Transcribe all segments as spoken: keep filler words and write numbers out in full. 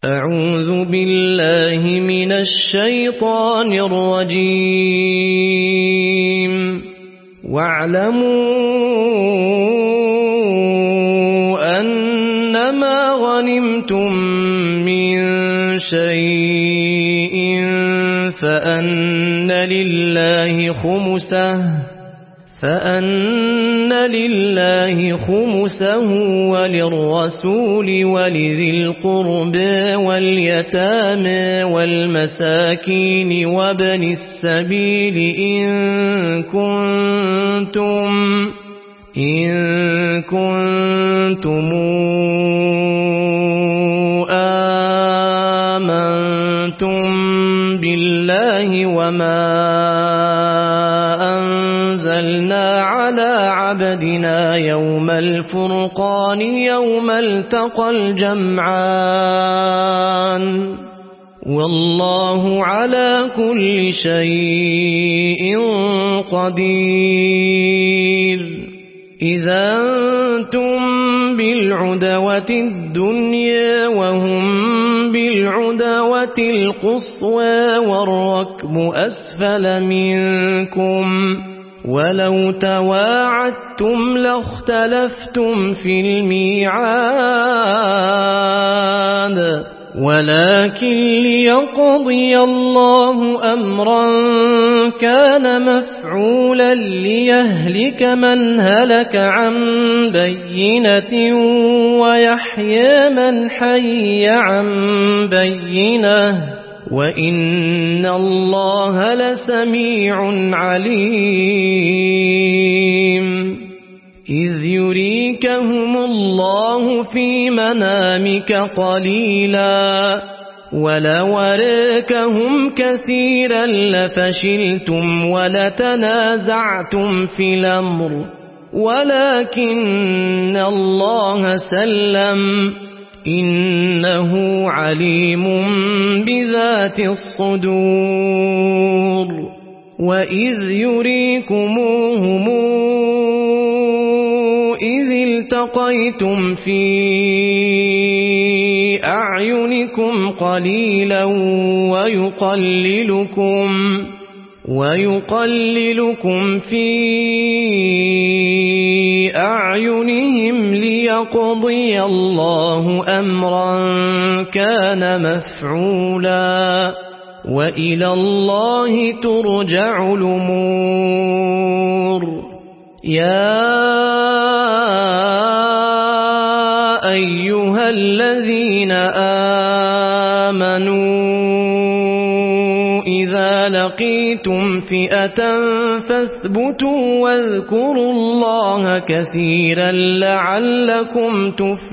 أعوذ بالله من الشيطان الرجيم. واعلموا أنما غنمتم من شيء فأن لله خمسه فأن لله خمسه وللرسول ولذي القربى واليتامى والمساكين وابن السبيل إن كنتم إن كنتم آمنتم بالله وما أنزلنا على عبدنا يوم الفرقان يوم التقى الجمعان والله على كل شيء قدير. إذا أنتم بالعدوة الدنيا وهم بالعدوة القصوى والركب أسفل منكم ولو تواعدتم لاختلفتم في الميعاد ولكن ليقضي الله أمرا كان مفعولا ليهلك من هلك عن بينة ويحيى من حي عن بينة وإن الله لسميع عليم. إذ يريكهم الله في منامك قليلا ولو أراكهم كثيرا لفشلتم ولتنازعتم في الأمر ولكن الله سلم إنه عليم بذات الصدور. وإذ يريكموهم إذ التقيتم في أعينكم قليلا ويقللكم ويقللكم في أعينهم ليقضي الله أمرا كان مفعولا وإلى الله ترجع الأمور. يا أيها الذين آمنوا إذا لقيتم فئة فاثبتوا واذكروا الله كثيرا لعلكم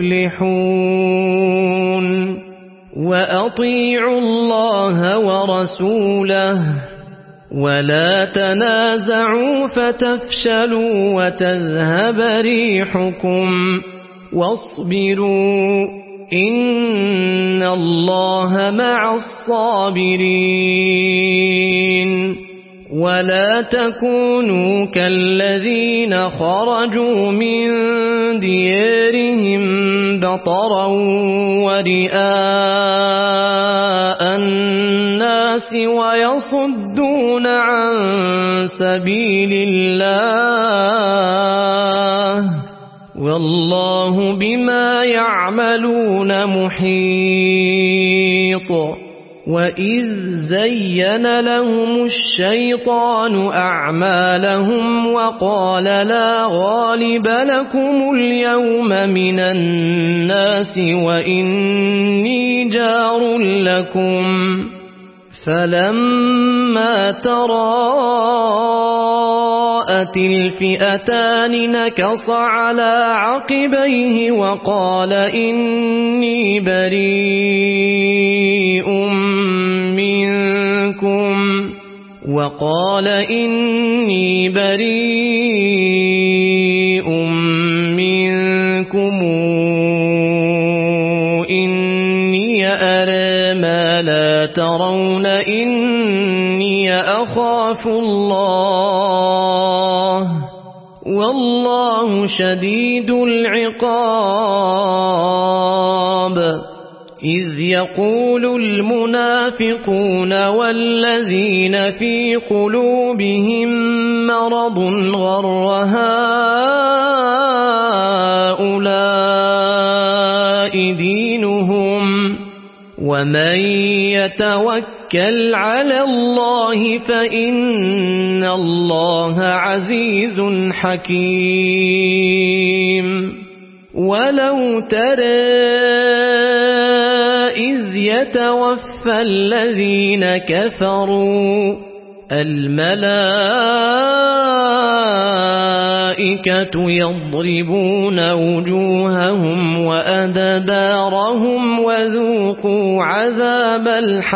تفلحون. وأطيعوا الله ورسوله ولا تنازعوا فتفشلوا وتذهب ريحكم واصبروا إن الله مع الصابرين. ولا تكونوا كالذين خرجوا من ديارهم بطرا ورئاء الناس ويصدون عن سبيل الله والله بما يعملون محيط. وإذ زين لهم الشيطان أعمالهم وقال لا غالب لكم اليوم من الناس وإني جار لكم فلما تراءت الفئتان نكص على عقبيه وقال إني بريء منكم وقال إني بريء منكم إني أرى ما لا ترون إني أخاف الله والله شديد العقاب. إذ يقول المنافقون والذين في قلوبهم مرض غر هؤلاء دينهم ومن يتوكل على الله فإن الله عزيز حكيم ولو ترى إذ يتوفى الذين كفروا الملائكة يضربون وجوههم وأدبارهم وذوقوا عذاب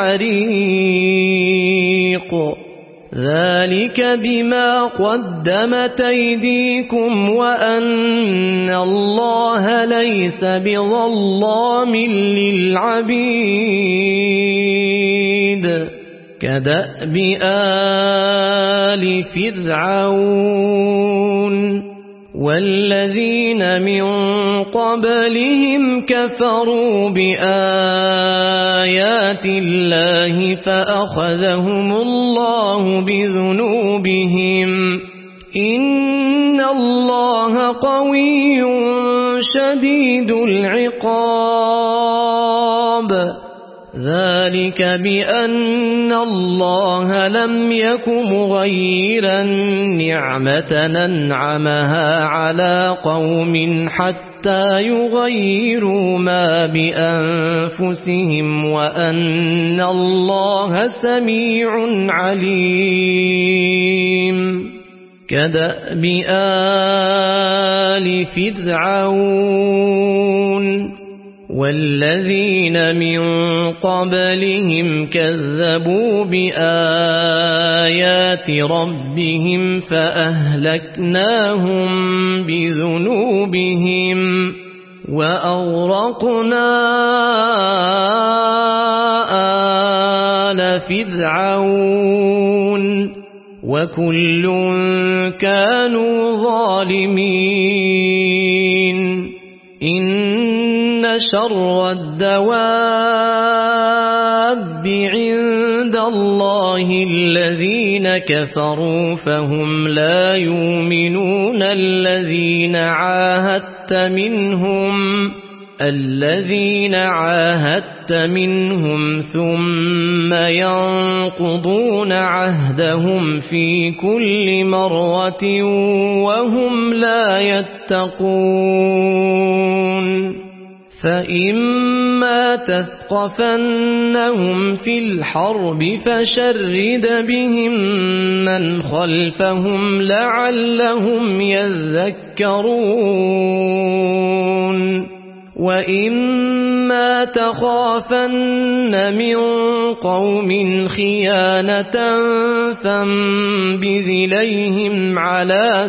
الحريق ذلك بما قدمت أيديكم وأن الله ليس بظلام للعبيد كدأب آل فرعون والذين من قبلهم كفروا بآيات الله فأخذهم الله بذنوبهم إن الله قوي شديد العقاب ذلك بأن الله لم يك مغيرا نعمة أنعمها على قوم حتى يغيروا ما بأنفسهم وأن الله سميع عليم كدأب آل فرعون والذين من قبلهم كذبوا بآيات ربهم فأهلكناهم بذنوبهم وأغرقنا آل فرعون وكل كانوا ظالمين إن شر الدواب عند الله الذين كفروا فهم لا يؤمنون الذين عاهدت منهم الذين عاهدت منهم ثم ينقضون عهدهم في كل مرة وهم لا يتقون فإما تثقفنهم في الحرب فشرد بهم من خلفهم لعلهم يذكرون وإما تخافن من قوم خيانة فانبذ إليهم على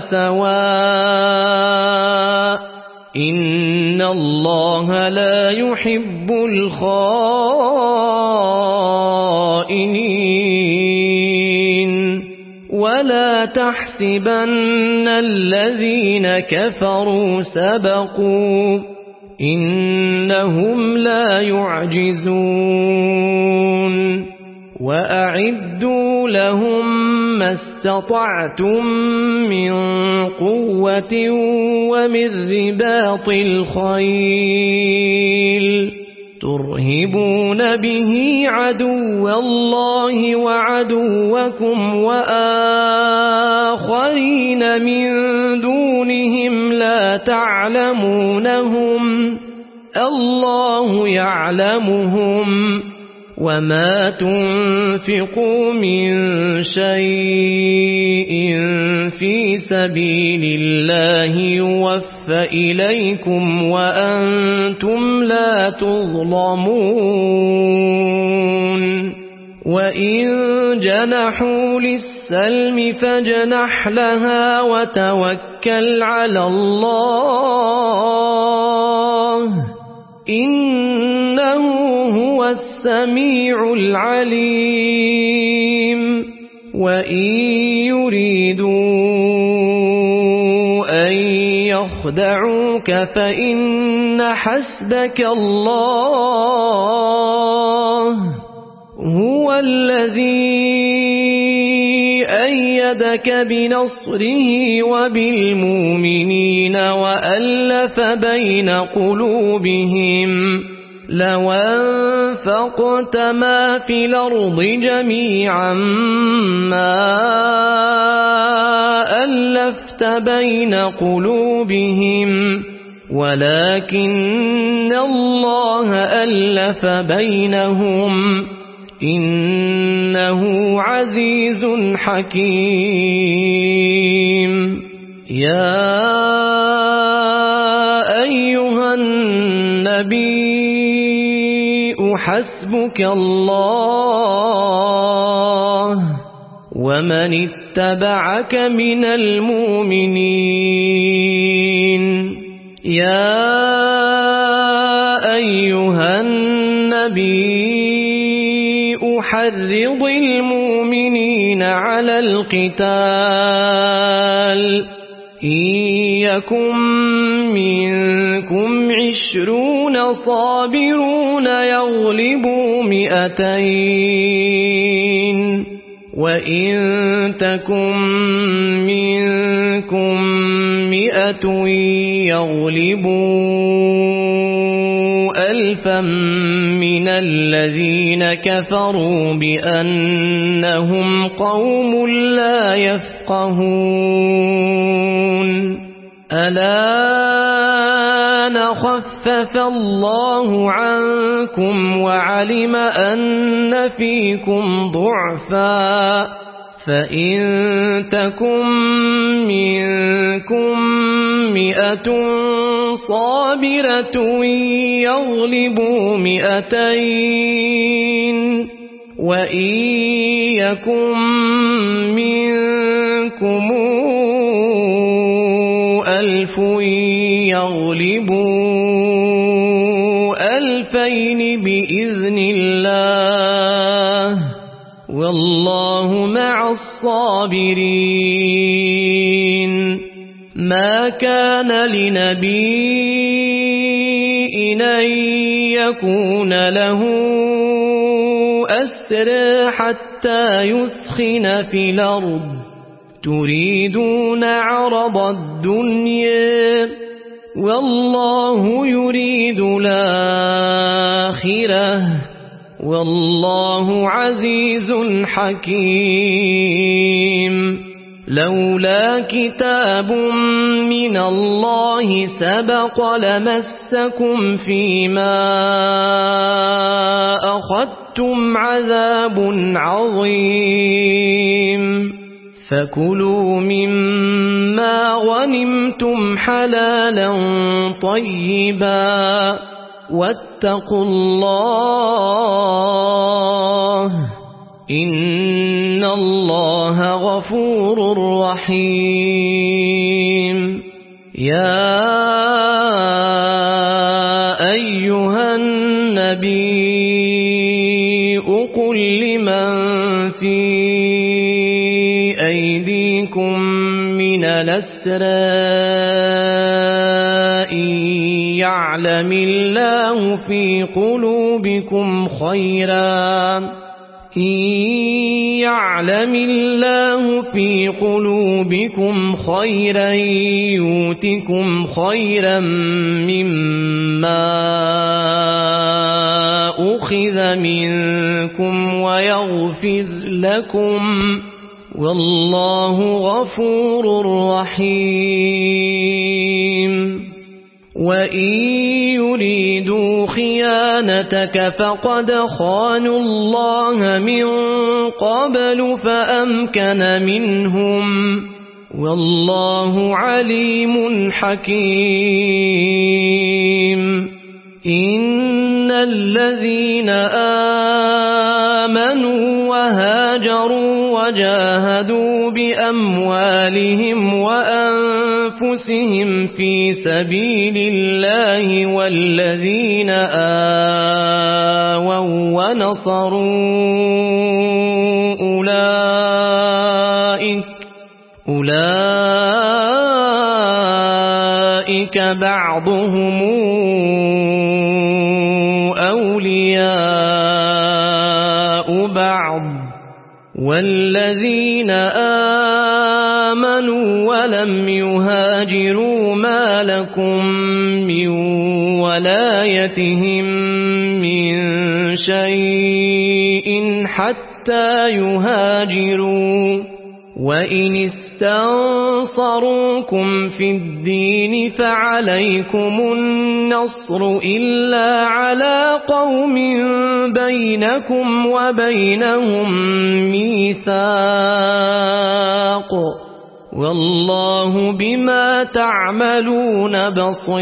سواء إن الله لا يحب الخائنين ولا تحسبن الذين كفروا سبقوا إنهم لا يعجزون وأعدوا لهم ما استطعتم من قوة ومن رباط الخيل ترهبون به عدو الله وعدوكم وآخرين من دونهم لا تعلمونهم الله يعلمهم وما تنفقوا من شيء في سبيل الله يوفى إليكم وأنتم لا تظلمون وإن جنحوا للسلم فاجنح لها وتوكل على الله إنه هو السميع العليم وإن يريدوا أن يخرجوا يخدعوك فإن حسبك الله هو الذي أيدك بنصره وبالمؤمنين وألف بين قلوبهم لو أنفقت ما في الأرض جميعا ما ألفت بين قلوبهم ولكن الله ألف بينهم إنه عزيز حكيم. يا أيها النبي حسبك الله ومن اتبعك من المؤمنين. يا أيها النبي حرض المؤمنين على القتال إن يكن منكم عشرون صابرون يغلبوا مئتين وإن تكن منكم مئة يغلبوا ألفا من الذين كفروا بأنهم قوم لا يفقهون. الآن خفف الله عنكم وعلم أن فيكم ضعفا فإن تكن منكم مئة صابرة يغلبوا مئتين وإن يكن منكم ألف يغلبوا ألفين بإذن الله والله مع الصابرين. ما كان لنبي أن يكون له أسرى حتى يثخن في الأرض تريدون عرض الدنيا والله يريد الآخرة والله عزيز حكيم. لولا كتاب من الله سبق لمسكم فيما أخذتم عذاب عظيم فكلوا مما غنمتم حلالا طيبا واتقوا الله إن الله غفور رحيم. يا أيها النبي قل لمن في أيديكم من الأسرى إن يعلم الله في قلوبكم خيرا إن يعلم الله في قلوبكم خيرا يؤتكم خيرا مما أخذ منكم ويغفر لكم والله غفور رحيم. وإن يريدوا خيانتك فقد خانوا الله من قبل فأمكن منهم والله عليم حكيم. إن الذين آمنوا وهاجروا وجاهدوا بأموالهم وأنفسهم في سبيل الله والذين آووا ونصروا أولئك أولئك بعضهم أولياء بعض والذين آمنوا ولم يهاجروا ما لكم من ولايتهم من شيء حتى يهاجروا وإن استنصروكم في الدين فعليكم النصر إلا على قوم بينكم وبينهم ميثاق والله بما تعملون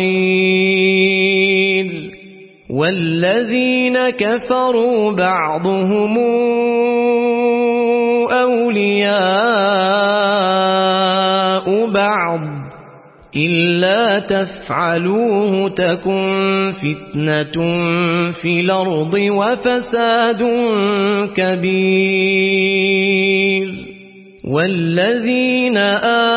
بصير والذين كفروا بعضهم أولياء بعض إلا تفعلوه تكن فتنة في الأرض وفساد كبير والذين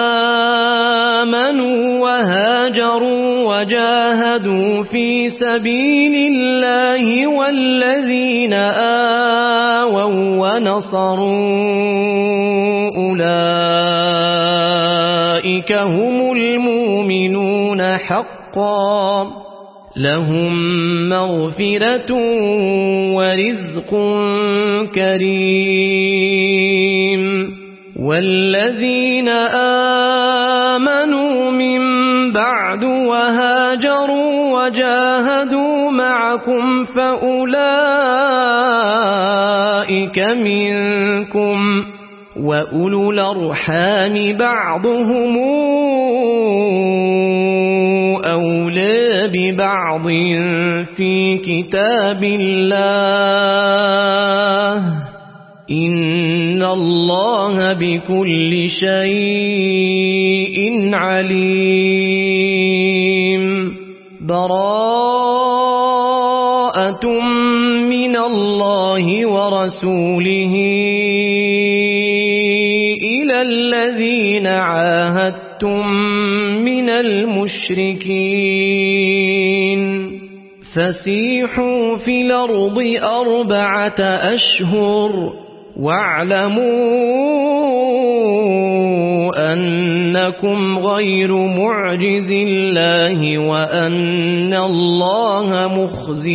آمنوا وهاجروا وجاهدوا في سبيل الله والذين آووا ونصروا أولئك هم المؤمنون حقا لهم مغفرة ورزق كريم والذين آمنوا من بعد وهاجروا وجاهدوا معكم فأولئك منكم وأولو الأرحام بعضهم أولى ببعض في كتاب الله إن الله بكل شيء عليم براءة من الله ورسوله إلى الذين عاهدتم من المشركين فسيحوا في الأرض أربعة أشهر واعلموا أنكم غير معجز الله وأن الله مخزي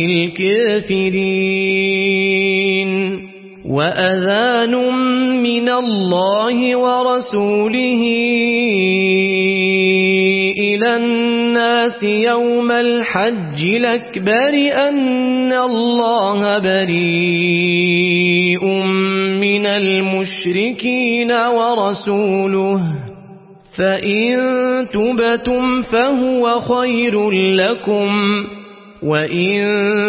الكافرين وأذان من الله ورسوله إلى الناس يوم الحج الأكبر أن الله بريء من المشركين ورسوله فإن تبتم فهو خير لكم وإن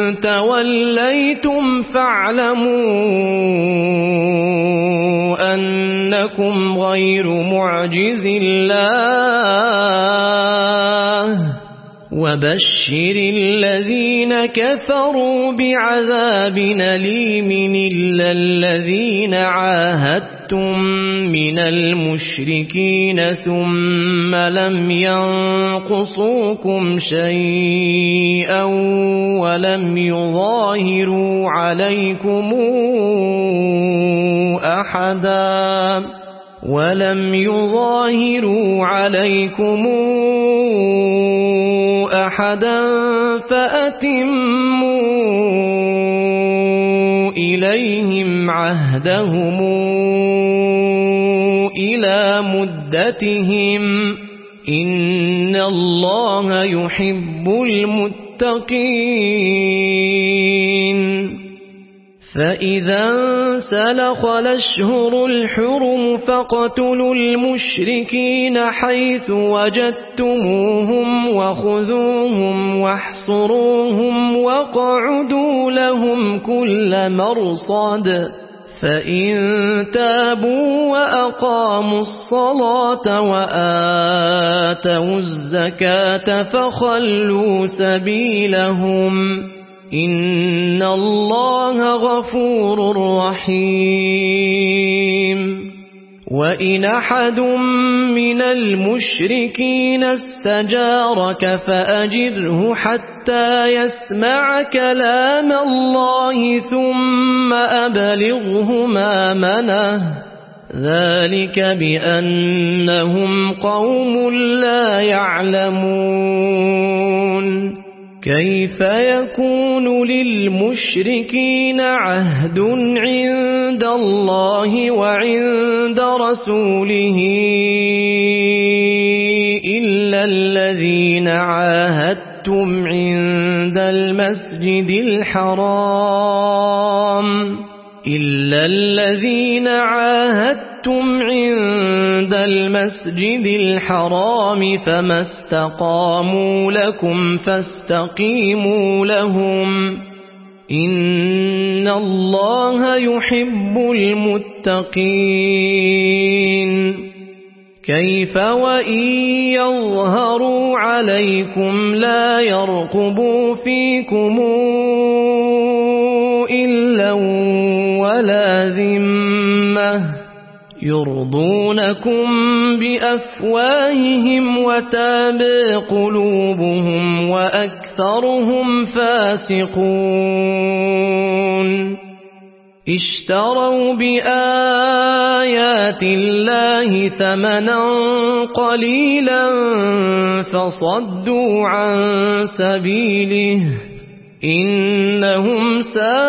توليتم فاعلموا أنكم غير معجز الله وبشر الذين كفروا بعذاب أليم إلا الذين عاهدتم من المشركين ثم لم ينقصوكم شيئا ولم يظاهروا عليكم أحدا ولم يظاهروا عليكم أحدا فأتموا إليهم عهدهم إلى مدتهم إن الله يحب المتقين فإذا انسلخ الأشهر الحرم فاقتلوا المشركين حيث وجدتموهم وخذوهم واحصروهم واقعدوا لهم كل مرصد فإن تابوا وأقاموا الصلاة وآتوا الزكاة فخلوا سبيلهم إن الله غفور رحيم وإن أحد من المشركين استجارك فأجره حتى يسمع كلام الله ثم أبلغه مأمنه ذلك بأنهم قوم لا يعلمون كيف يكون للمشركين عهد عند الله وعند رسوله إلا الذين عاهدتم عند المسجد الحرام إلا الذين عاهدتم عند المسجد الحرام فما استقاموا لكم فاستقيموا لهم إن الله يحب المتقين كيف وإن يظهروا عليكم لا يرقبوا فيكم إلا ولا ذمة يرضونكم بأفواههم وتابى قلوبهم وأكثرهم فاسقون اشتروا بآيات الله ثمنا قليلا فصدوا عن سبيله إنهم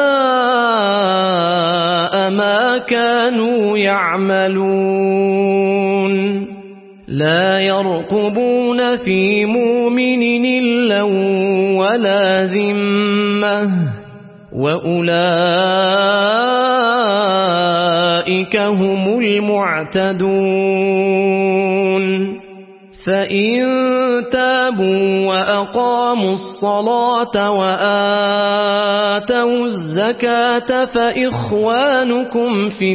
ساء ما كانوا يعملون لا يرقبون في مؤمن إلا ولا ذمة وأولئك هم المعتدون فإن تابوا وأقاموا الصلاة وآتوا الزكاة فإخوانكم في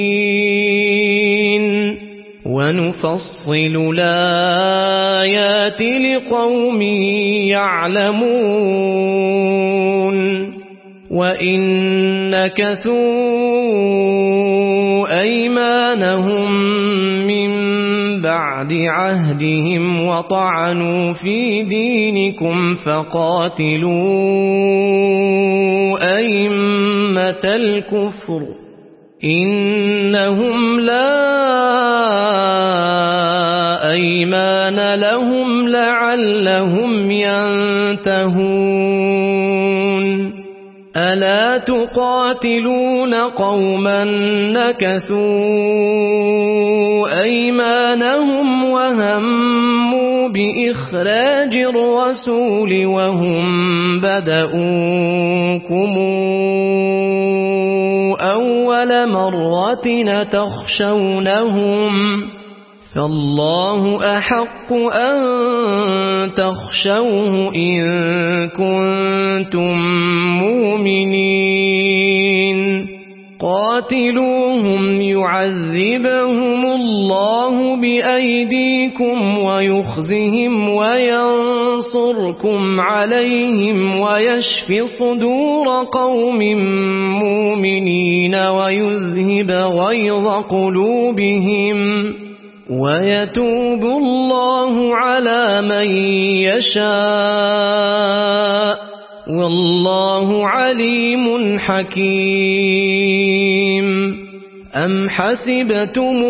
الدين ونفصل الآيات لقوم يعلمون وإن نكثوا أيمانهم من بعد عهدهم وطعنوا في دينكم فقاتلوا أئمة الكفر إنهم لا أيمان لهم لعلهم ينتهون ألا تقاتلون قوما نكثوا أيمانهم وهموا بإخراج الرسول وهم بدؤوكم أول مرة تخشونهم فالله أحق أن تخشوه إن كنتم مؤمنين قاتلوهم يعذبهم الله بأيديكم ويخزهم وينصركم عليهم ويشف صدور قوم مؤمنين ويذهب غيظ قلوبهم ويتوب الله على من يشاء والله عليم حكيم أم حسبتم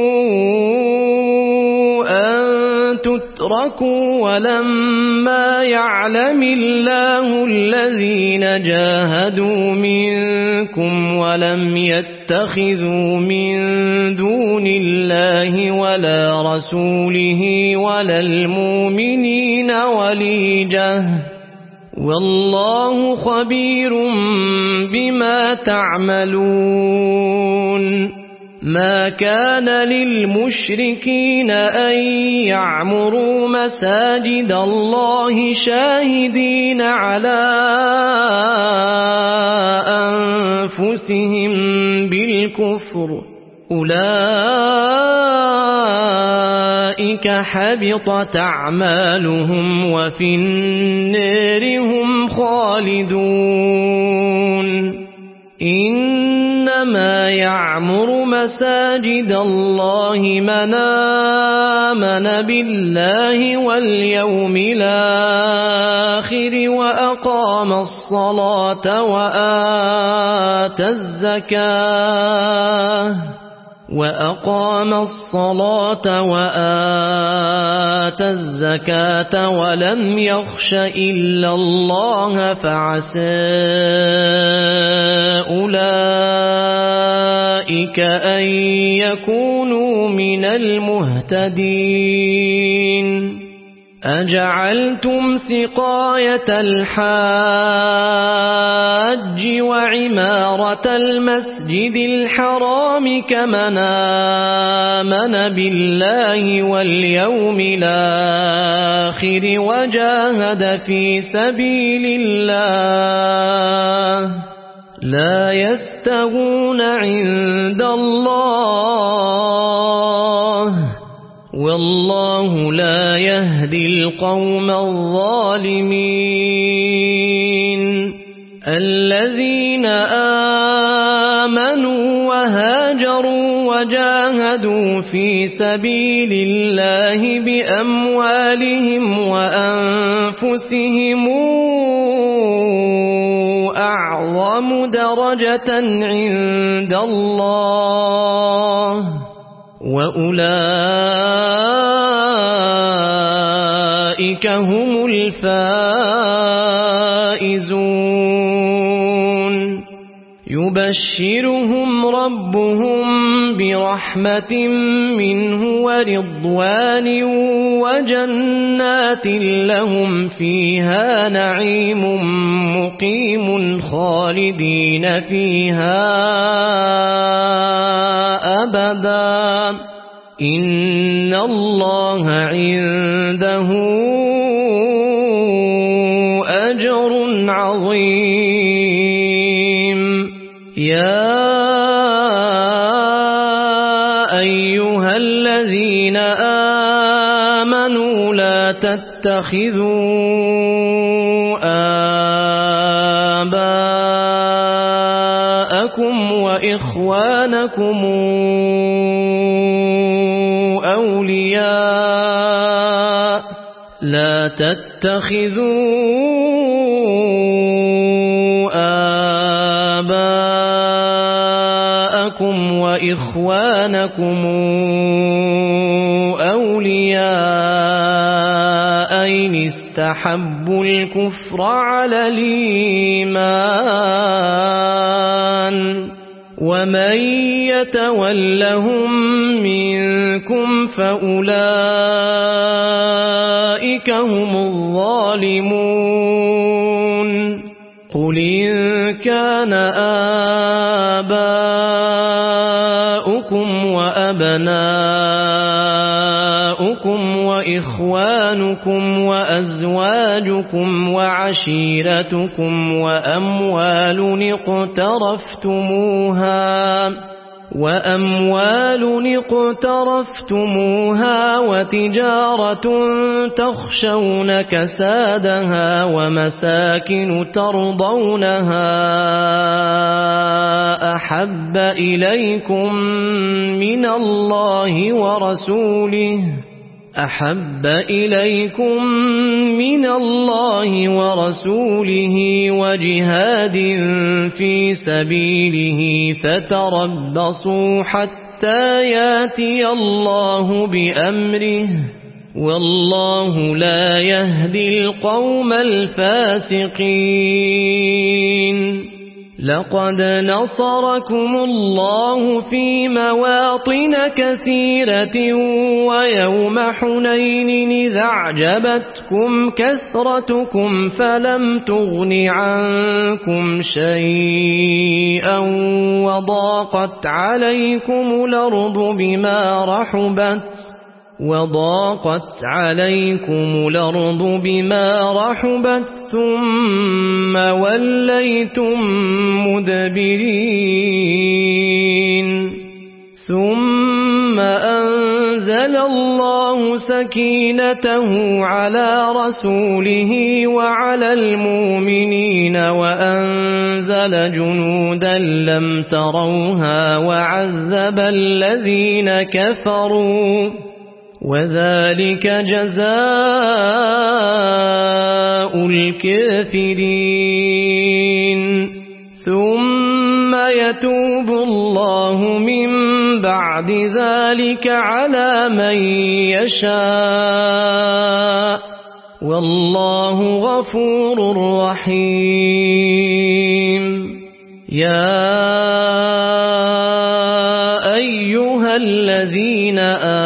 أن تتركوا ولما يعلم الله الذين جاهدوا منكم ولم يتخذوا من دون الله ولا رسوله ولا المؤمنين وليجة والله خبير بما تعملون ما كان للمشركين أن يعمروا مساجد الله شاهدين على أنفسهم بالكفر أولئك حبطت أعمالهم وفي النار هم خالدون إنما يعمر مساجد الله من آمن بالله واليوم الآخر وأقام الصلاة وآتى الزكاة وأقام الصلاة وآتى الزكاة ولم يخش إلا الله فعسى أولئك أن يكونوا من المهتدين. أجعلتم سقاية الحاج وعمارة المسجد الحرام كمن آمن بالله واليوم الآخر وجاهد في سبيل الله لا يستوون عند الله والله لا يهدي القوم الظالمين. الذين آمنوا وهاجروا وجاهدوا في سبيل الله بأموالهم وأنفسهم أعظم درجة عند الله وأولئك هم الفائزون. يبشرهم ربهم برحمة منه ورضوان وجنات لهم فيها نعيم مقيم خالدين فيها أبدا إن الله عنده أجر عظيم. يا أيها الذين آمنوا لا تتخذوا آباءكم وإخوانكم أولياء لا تتخذوا آباءكم وإخوانكم أولياء إن استحبوا الكفر على الإيمان ومن يتولهم منكم فأولئك هم الظالمون. قل إن كان آباؤكم وأبناؤكم وإخوانكم وأزواجكم وعشيرتكم وأموال اقترفتموها وأموال اقترفتموها وتجارة تخشون كسادها ومساكن ترضونها أحب إليكم من الله ورسوله أحب إليكم من الله ورسوله وجهاد في سبيله فتربصوا حتى ياتي الله بأمره والله لا يهدي القوم الفاسقين. لقد نصركم الله في مواطن كثيرة ويوم حنين إذ أعجبتكم كثرتكم فلم تغن عنكم شيئا وضاقت عليكم الأرض بما رحبت وضاقت عليكم الأرض بما رحبت ثم وليتم مدبرين. ثم أنزل الله سكينته على رسوله وعلى المؤمنين وأنزل جنودا لم تروها وعذب الذين كفروا وذلك جزاء الكافرين ثم يتوب الله من بعد ذلك على من يشاء والله غفور رحيم يا أيها الذين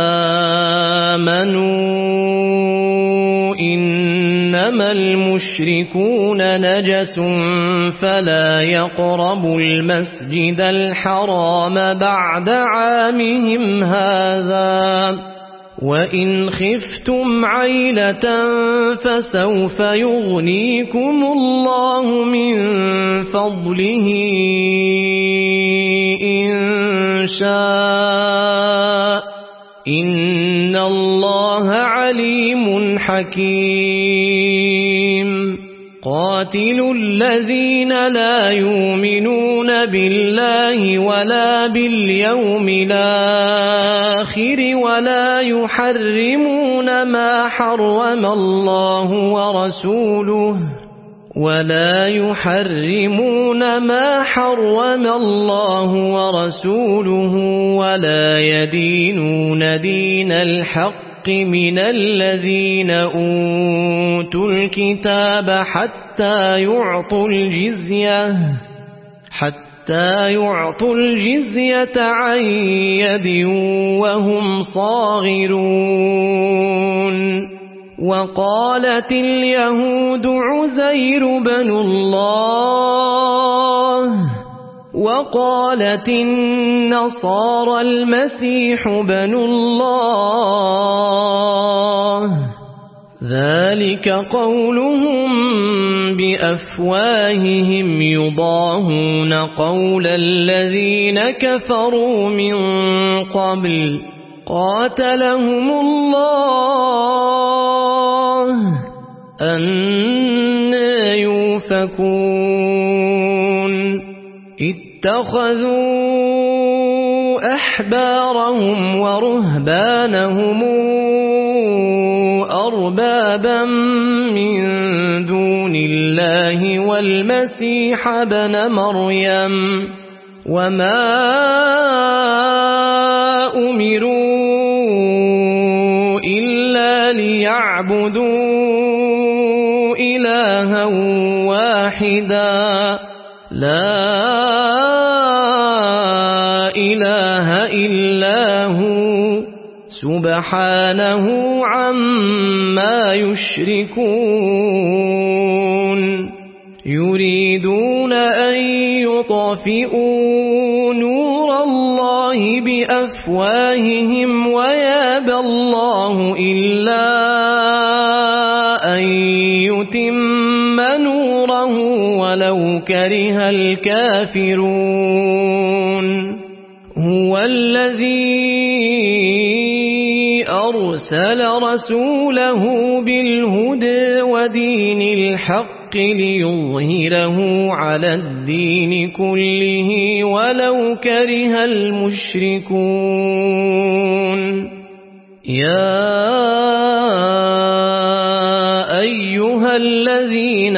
آمنوا إنما المشركون نجس فلا يقربوا المسجد الحرام بعد عامهم هذا وإن خفتم عيلة فسوف يغنيكم الله من فضله إن شاء إن الله عليم حكيم قاتلوا الذين لا يؤمنون بالله ولا باليوم الآخر ولا يحرمون ما حرم الله ورسوله ولا يحرمون ما حرم الله ورسوله ولا يدينون دين الحق من الذين أوتوا الكتاب حتى يعطوا الجزية حتى يعطوا الجزية عن يد وهم صاغرون وقالت اليهود عزير بن الله وقالت النصارى المسيح بن الله ذلك قولهم بأفواههم يضاهون قول الذين كفروا من قبل قاتلهم الله أنى يؤفكون اتخذوا أحبارهم ورهبانهم أربابا من دون الله والمسيح ابن مريم وما أمروا إلا ليعبدوا إلها واحدا لا إله إلا هو سبحانه عما يشركون يريدون أن يطفئوا نور الله بأفواههم ويابى الله إلا أن يتم نوره ولو كره الكافرون هو الذي أرسل رسوله بالهدى ودين الحق ليظهره على الدين كله ولو كره المشركون يا أيها الذين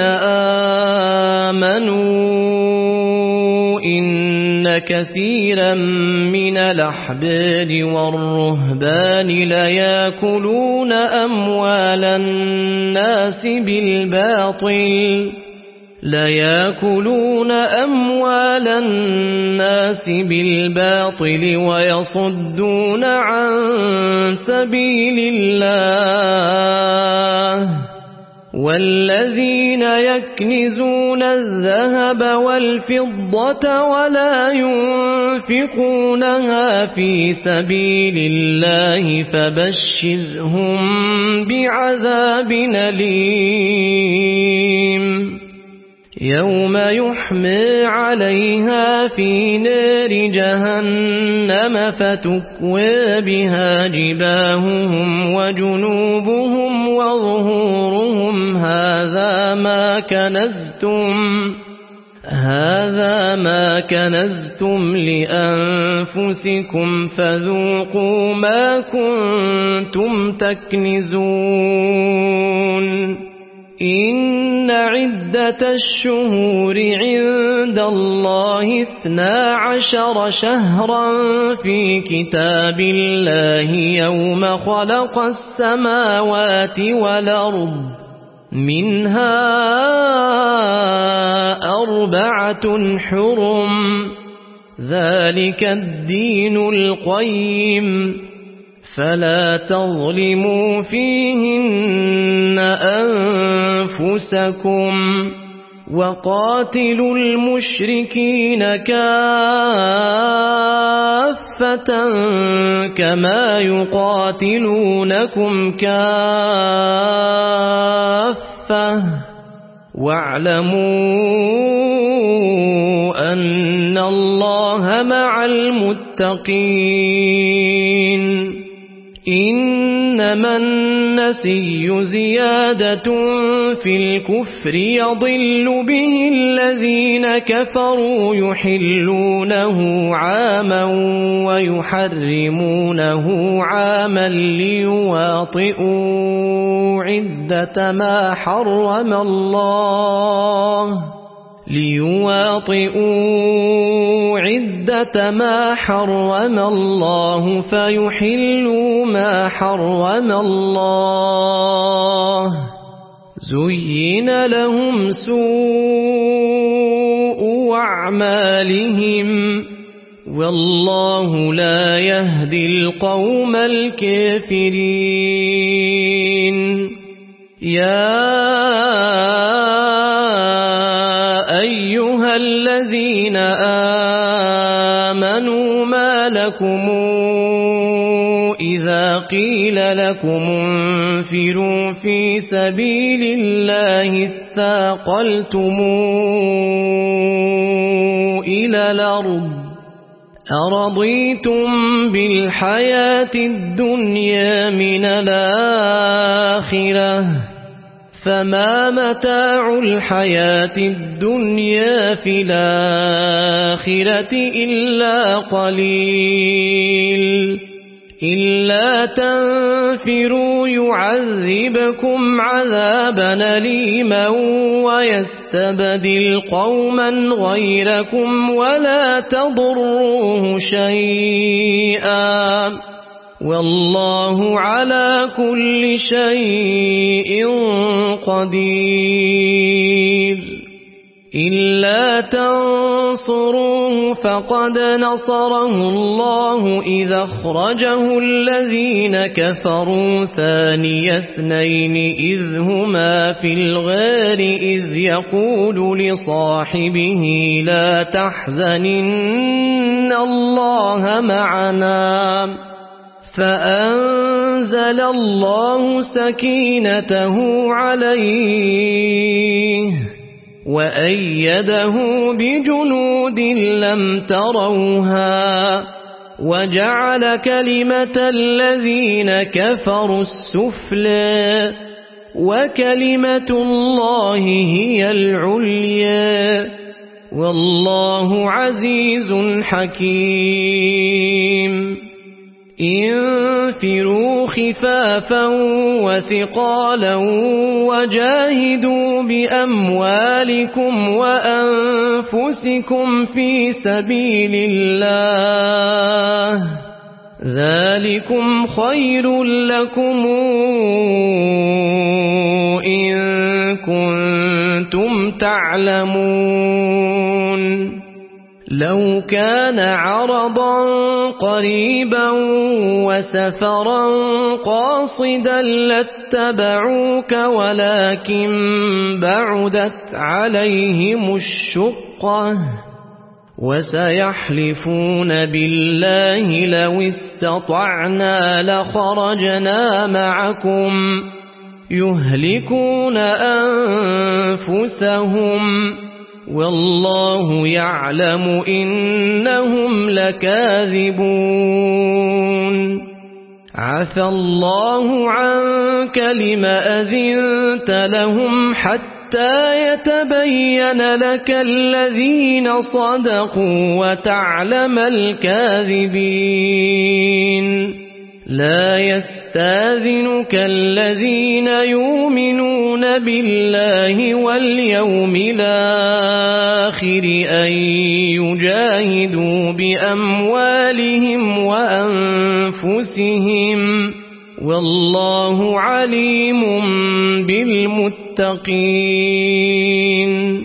آمنوا إن كثيرا من الأحبار والرهبان ليأكلون أموال الناس بالباطل ليأكلون أموال الناس بالباطل ويصدون عن سبيل الله والذين يكنزون الذهب والفضة ولا ينفقونها في سبيل الله فبشرهم بعذاب أليم يوم يحمى عليها في نار جهنم فتكوى بها جباههم وجنوبهم وظهورهم هذا ما كنزتم هذا ما كنزتم لأنفسكم فذوقوا ما كنتم تكنزون إن عدة الشهور عند الله اثنا عشر شهرا في كتاب الله يوم خلق السماوات والأرض منها أربعة حرم ذلك الدين القيم فلا تظلموا فيهن أنفسكم وقاتلوا المشركين كافة كما يقاتلونكم كافة واعلموا أن الله مع المتقين إنما النسي زيادة في الكفر يضل به الذين كفروا يحلونه عاما ويحرمونه عاما ليواطئوا عدة ما حرم الله ليواطئوا عدة ما حرم الله فيحلوا ما حرم الله زين لهم سوء أعمالهم والله لا يهدي القوم الكافرين يا أيها الذين آمنوا ما لكم إذا قيل لكم انفروا في سبيل الله اثاقلتم إلى الأرض أرضيتم بالحياة الدنيا من الآخرة فما متاع الحياة الدنيا في الآخرة إلا قليل إلا تنفروا يعذبكم عذابا أليما ويستبدل قوما غيركم ولا تضروه شيئا والله على كل شيء قدير إلا تنصروه فقد نصره الله إذا أخرجه الذين كفروا ثاني اثنين إذ هما في الغار إذ يقول لصاحبه لا تحزن إن الله معنا فأنزل الله سكينته عليه وأيده بجنود لم تروها وجعل كلمة الذين كفروا السفلى وكلمة الله هي العليا والله عزيز حكيم انفروا خفافا وثقالا وجاهدوا بأموالكم وأنفسكم في سبيل الله ذلكم خير لكم إن كنتم تعلمون لو كان عرضا قريبا وسفرا قاصدا لاتبعوك ولكن بعدت عليهم الشقة وسيحلفون بالله لو استطعنا لخرجنا معكم يهلكون أنفسهم والله يعلم إنهم لكاذبون عفى الله عنك لم أذنت لهم حتى يتبين لك الذين صدقوا وتعلم الكاذبين لا يستاذنك الذين يؤمنون بالله واليوم الآخر أن يجاهدوا بأموالهم وأنفسهم والله عليم بالمتقين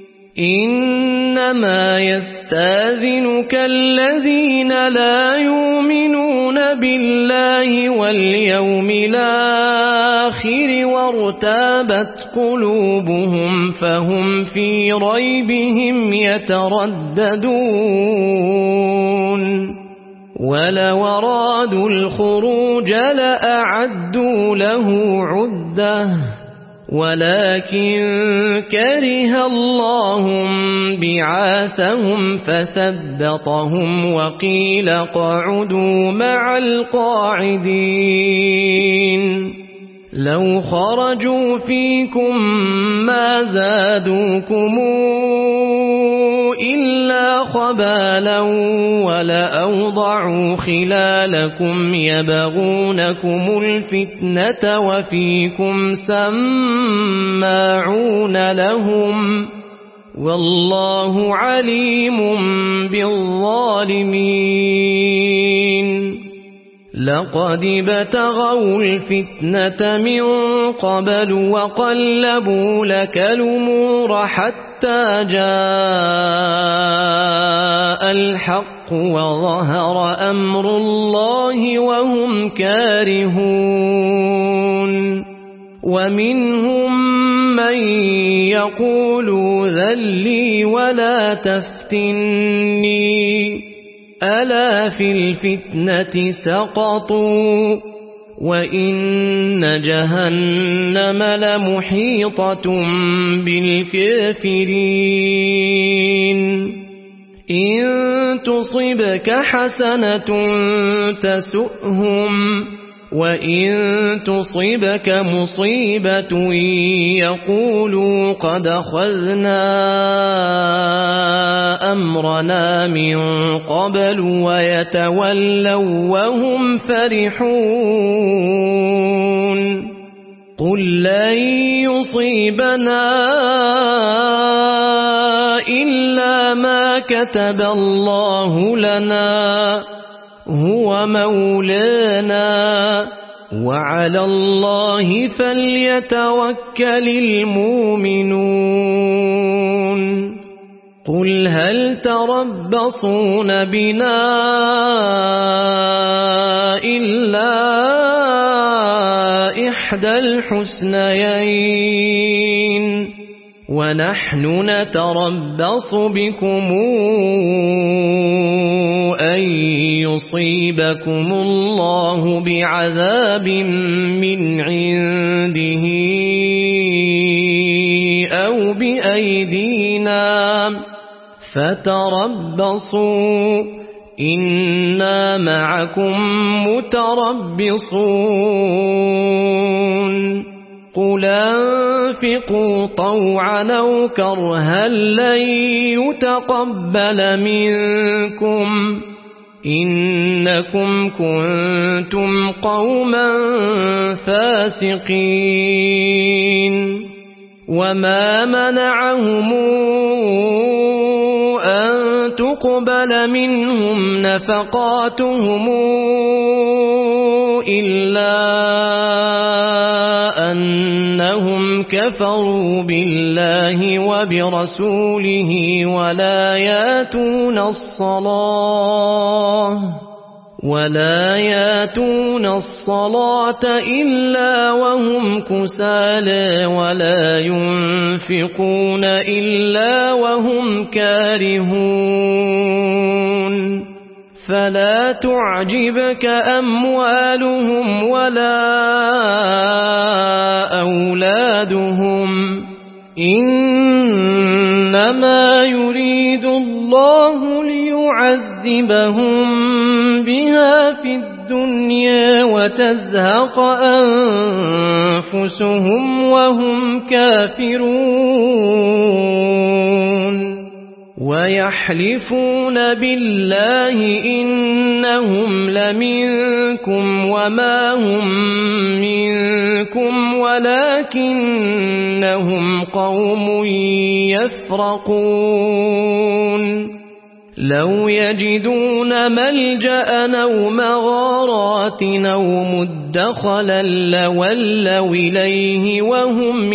إنما يستاذنك الذين لا يؤمنون بالله واليوم الآخر وارتابت قلوبهم فهم في ريبهم يترددون ولو أرادوا الخروج لأعدوا له عدة ولكن كره الله بعاثهم فثبطهم وقيل اقعدوا مع القاعدين لو خرجوا فيكم ما زادوكم إلا خبالا ولأوضعوا خلالكم يبغونكم الفتنة وفيكم سماعون لهم والله عليم بالظالمين لقد ابتغوا الفتنة من قبل وقلبوا لك الأمور حتى جاء الحق وظهر أمر الله وهم كارهون ومنهم من يقول ذلي ولا تفتني ألا في الفتنة سقطوا وإن جهنم لمحيطة بالكافرين إن تصبك حسنة تسؤهم وإن تصبك مصيبة يقولوا قد أخذنا أمرنا من قبل ويتولوا وهم فرحون قل لن يصيبنا إلا ما كتب الله لنا هو مولانا وعلى الله فليتوكل المؤمنون قل هل تربصون بنا إلا إحدى الحسنيين ونحن نتربص بكم أن يصيبكم الله بعذاب من عنده أو بأيدينا فتربصوا إنا معكم متربصون قل أنفقوا طوعا أو كرها لن يتقبل منكم إنكم كنتم قوما فاسقين وما منعهم أن تقبل منهم نفقاتهم إلا أنهم كفروا بالله وبرسوله ولا ياتون الصلاة ولا ياتون الصلاة إلا وهم كسالى ولا ينفقون إلا وهم كارهون فلا تعجبك أموالهم ولا أولادهم إنما يريد الله ليعذبهم بها في الدنيا وتزهق أنفسهم وهم كافرون ويحلفون بالله إنهم لمنكم وما هم منكم ولكنهم قوم يفرقون لو يجدون ملجأ أو مغارات أو مدخلا لولوا إليه وهم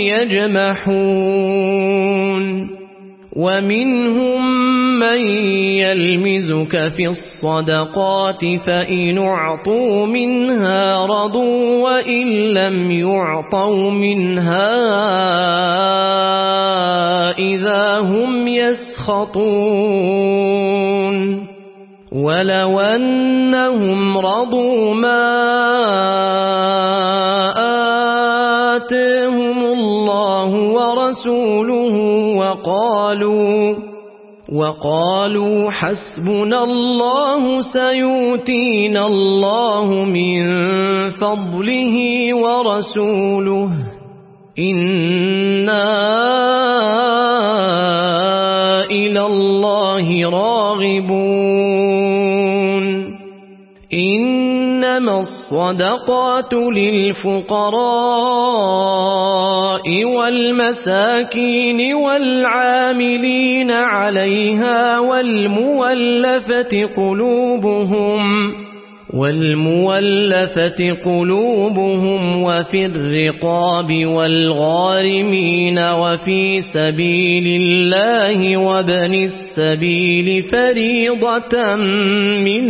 يجمحون ومنهم من يلمزك في الصدقات فإن أعطوا منها رضوا وإن لم يعطوا منها إذا هم يسخطون ولو أنهم رضوا ما آتاهم الله ورسوله وقالوا وقالوا حسبنا الله سيؤتينا الله من فضله ورسوله إنا إلى الله راغبون إنما الصدقات للفقراء والمساكين والعاملين عليها والمولفة قلوبهم والمولفة قلوبهم وفي الرقاب والغارمين وفي سبيل الله وابن السبيل فريضة من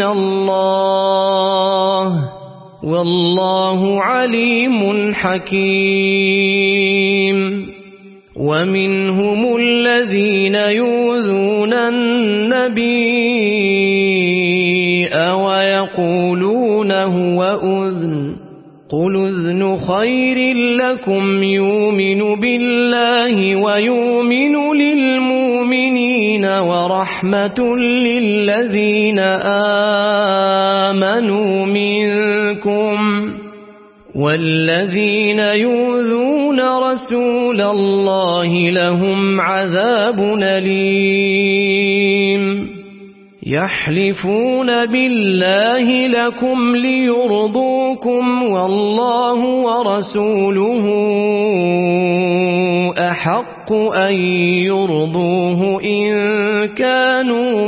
الله والله عليم حكيم ومنهم الذين يؤذون النبي ويقولون هو أذن قل أذن خير لكم يؤمن بالله ويؤمن للمؤمنين ورحمة للذين آمنوا منكم والذين يؤذون رسول الله لهم عذاب أليم يحلفون بالله لكم ليرضوكم والله ورسوله أحق أن يرضوه إن كانوا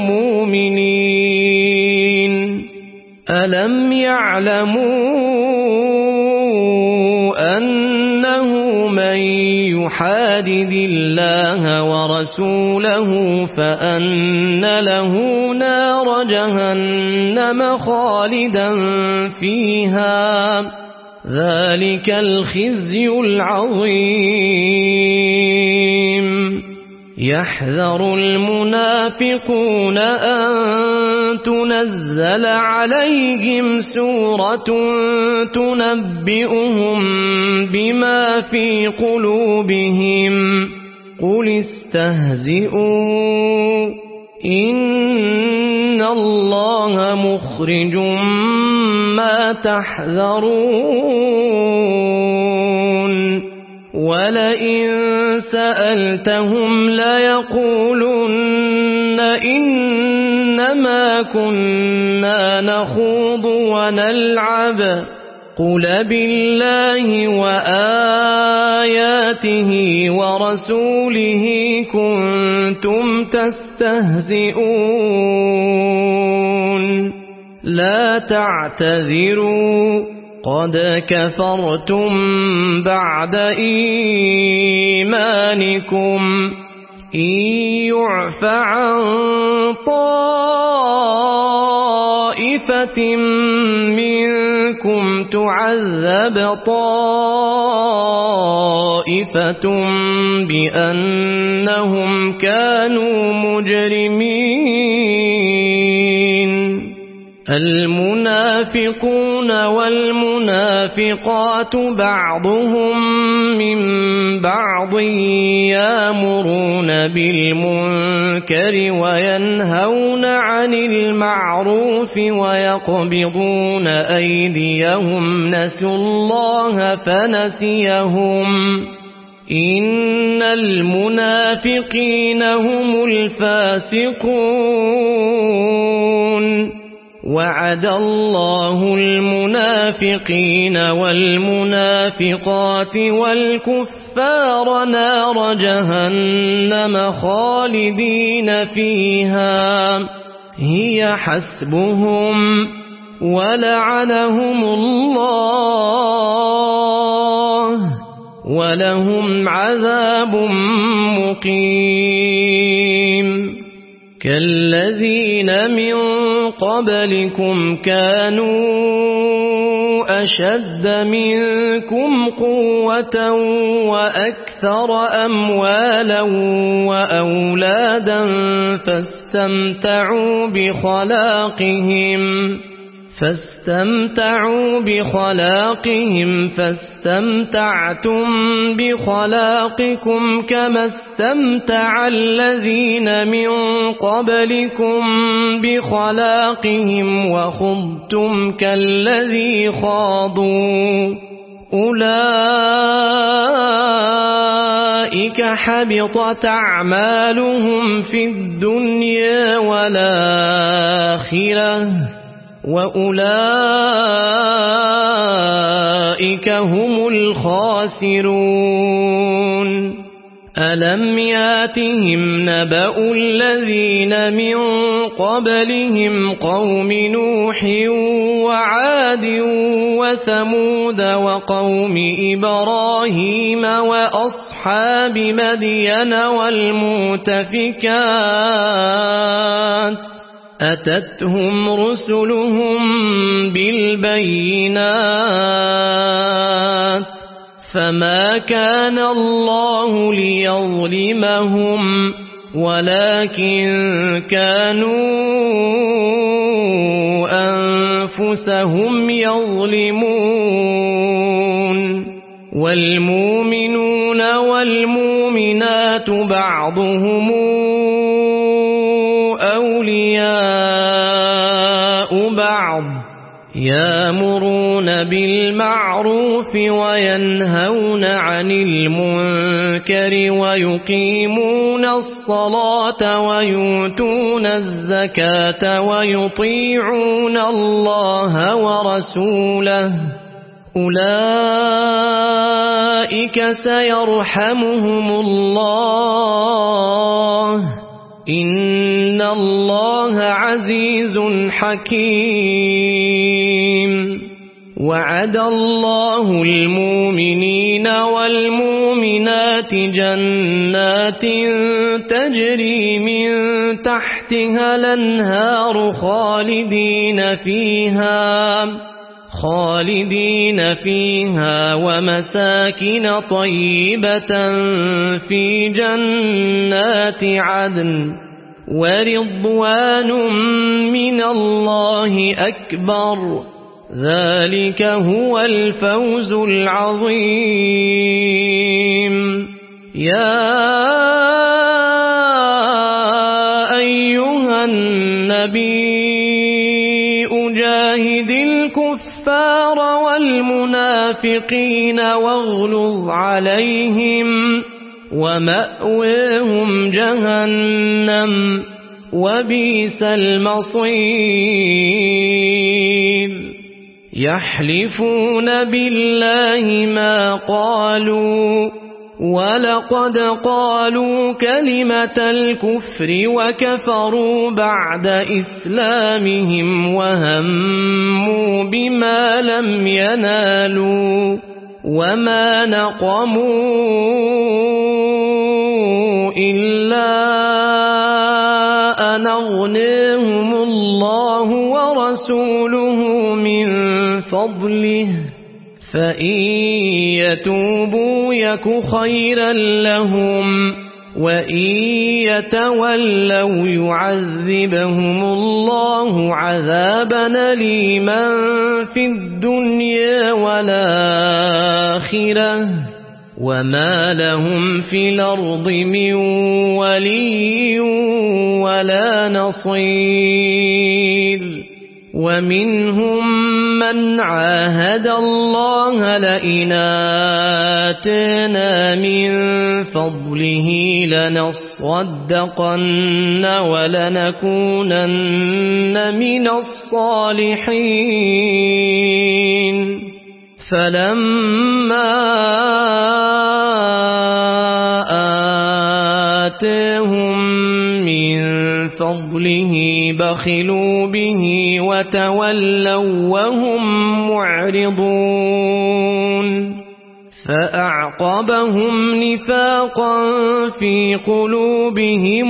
مؤمنين ألم يعلموا أنه من يحادد الله ورسوله فأن له نار جهنم خالدا فيها ذلك الخزي العظيم يحذر المنافقون أن تنزل عليهم سورة تنبئهم بما في قلوبهم قل استهزئوا إن الله مخرج ما تحذرون ولئن سألتهم ليقولن إنما كنا نخوض ونلعب قل بالله وآياته ورسوله كنتم تستهزئون لا تعتذروا قد كفرتم بعد إيمانكم إن يعف عن طائفة منكم تعذب طائفة بأنهم كانوا مجرمين المنافقون والمنافقات بعضهم من بعض يأمرون بالمنكر وينهون عن المعروف ويقبضون أيديهم نسوا الله فنسيهم إن المنافقين هم الفاسقون وعد الله المنافقين والمنافقات والكفار نار جهنم خالدين فيها هي حسبهم ولعنهم الله ولهم عذاب مقيم كالذين من قبلكم كانوا أشد منكم قوة وأكثر أموالا وأولادا فاستمتعوا بخلاقهم فاستمتعوا بخلاقهم فاستمتعتم بخلاقكم كما استمتع الذين من قبلكم بخلاقهم وخضتم كالذي خاضوا أولئك حبطت أعمالهم في الدنيا والآخرة وأولئك هم الخاسرون ألم ياتهم نبأ الذين من قبلهم قوم نوح وعاد وثمود وقوم إبراهيم وأصحاب مدين والمؤتفكات أتتهم رسلهم بالبينات فما كان الله ليظلمهم ولكن كانوا أنفسهم يظلمون والمؤمنون والمؤمنات بعضهم أولياء بعض يأمرون بالمعروف وينهون عن المنكر ويقيمون الصلاة ويؤتون الزكاة ويطيعون الله ورسوله أولئك سيرحمهم الله إن الله عزيز حكيم وعد الله المؤمنين والمؤمنات جنات تجري من تحتها الأنهار خالدين فيها خالدين فيها ومساكن طيبة في جنات عدن ورضوان من الله أكبر ذلك هو الفوز العظيم يا أيها النبي أجاهد الكفار والمنافقين واغلظ عليهم ومأواهم جهنم وبئس المصير يحلفون بالله ما قالوا ولقد قالوا كلمة الكفر وكفروا بعد إسلامهم وهموا بما لم ينالوا وما نقموا إلا أن أغناهم الله ورسوله من فضله فإن يتوبوا يك خيرا لهم وإن يتولوا يعذبهم الله عذابا أليما في الدنيا والآخرة وما لهم في الأرض من ولي ولا نصير ومنهم من عاهد الله لئن آتانا من فضله لنصدقن ولنكونن من الصالحين فلما آتاهم من فضله بخلوا به وتولوا وهم معرضون فأعقبهم نفاقا في قلوبهم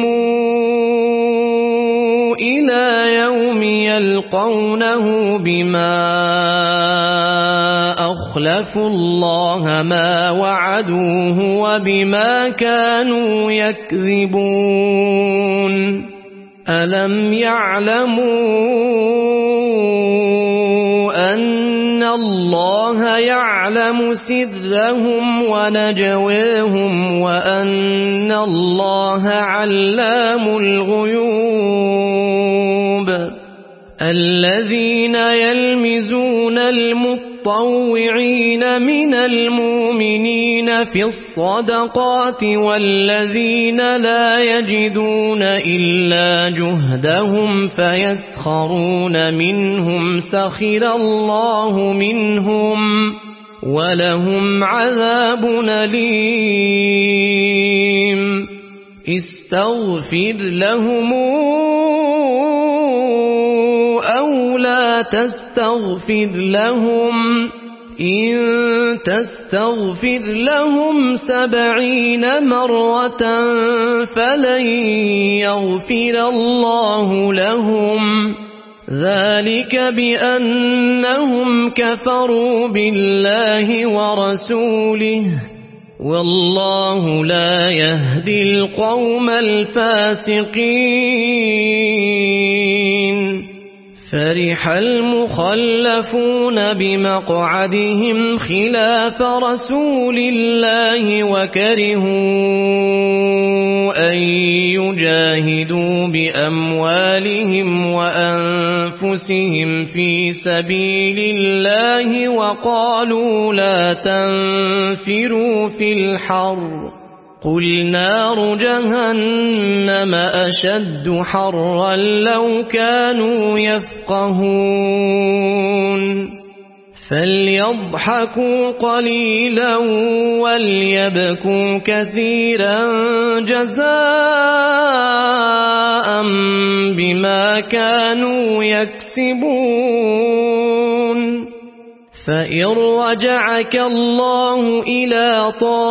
إلى يوم يلقونه بما أخلفوا الله ما وعدوه وبما كانوا يكذبون ألم يعلموا أن الله يعلم سرهم ونجواهم وأن الله علام الغيوب الذين يلمزون المطوعين من المؤمنين في الصدقات والذين لا يجدون إلا جهدهم فيسخرون منهم سخر الله منهم ولهم عذاب أليم استغفر لهم أو لا تستغفر لهم إن تستغفر لهم سبعين مرة فلن يغفر الله لهم ذلك بأنهم كفروا بالله ورسوله والله لا يهدي القوم الفاسقين فرح المخلفون بمقعدهم خلاف رسول الله وكرهوا أن يجاهدوا بأموالهم وأنفسهم في سبيل الله وقالوا لا تنفروا في الحر قل نار جهنم أشد حرا لو كانوا يفقهون فليضحكوا قليلا وليبكوا كثيرا جزاء بما كانوا يكسبون فإن رجعك الله إلى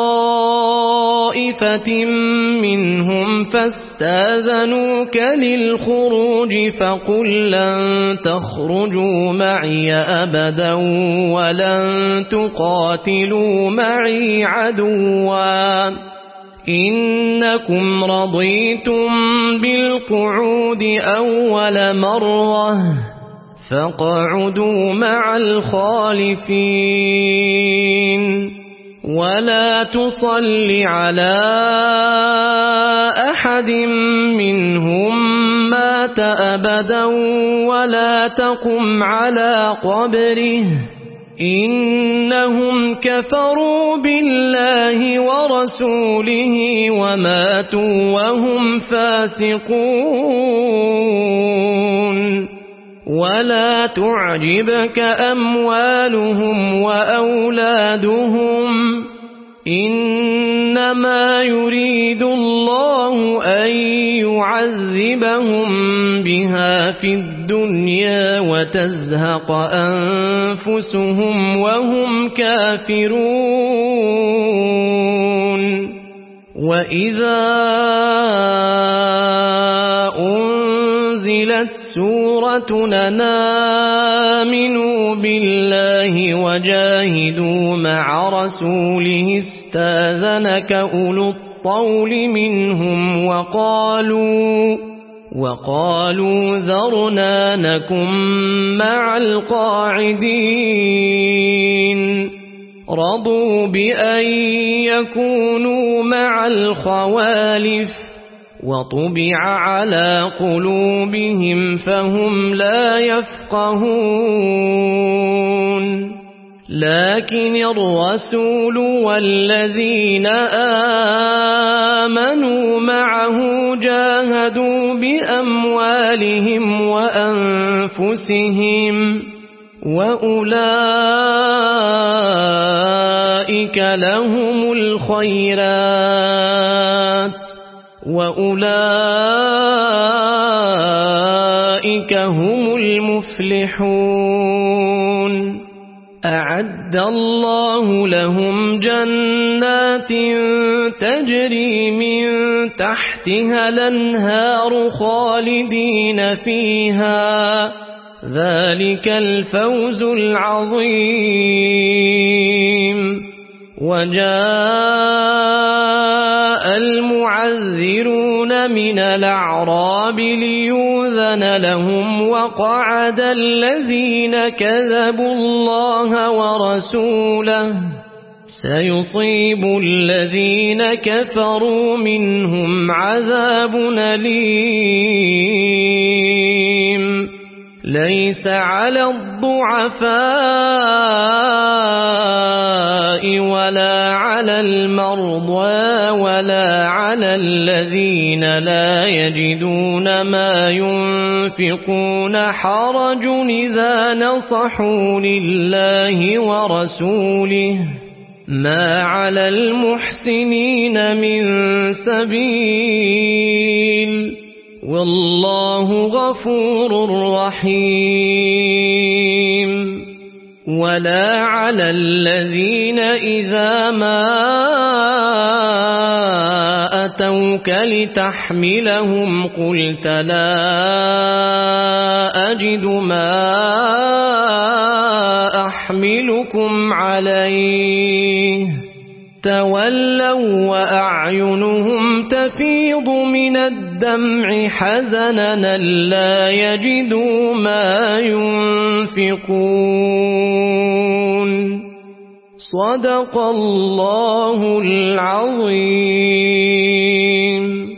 طائفة منهم فاستاذنوك للخروج فقل لن تخرجوا معي أبدا ولن تقاتلوا معي عدوا إنكم رضيتم بالقعود أول مرة فاقعدوا مع الخالفين ولا تصل على أحد منهم مات أبدا ولا تقم على قبره إنهم كفروا بالله ورسوله وماتوا وهم فاسقون ولا تعجبك أموالهم وأولادهم إنما يريد الله أن يعذبهم بها في الدنيا وتزهق أنفسهم وهم كافرون وإذا أنزلت سورة آمنوا بالله وجاهدوا مع رسوله استاذنك أولو الطول منهم وقالوا وقالوا ذرنا نكن مع القاعدين رضوا بأن يكونوا مع الخوالف وطبع على قلوبهم فهم لا يفقهون لكن الرسول والذين آمنوا معه جاهدوا بأموالهم وأنفسهم وأولئك لهم الخيرات وأولئك هم المفلحون أعد الله لهم جنات تجري من تحتها الأنهار خالدين فيها ذلك الفوز العظيم وجاء المعذرون من الأعراب ليؤذن لهم وقعد الذين كذبوا الله ورسوله سيصيب الذين كفروا منهم عذاب أليم ليس على الضعفاء ولا على المرضى ولا على الذين لا يجدون ما ينفقون حرج إذا نصحوا لله ورسوله ما على المحسنين من سبيل والله غفور رحيم ولا على الذين إذا ما أتوك لتحملهم قلت لا أجد ما أحملكم عليه تولوا وأعينهم تفيض من الدمع حزنا لا يجدوا ما ينفقون صدق الله العظيم.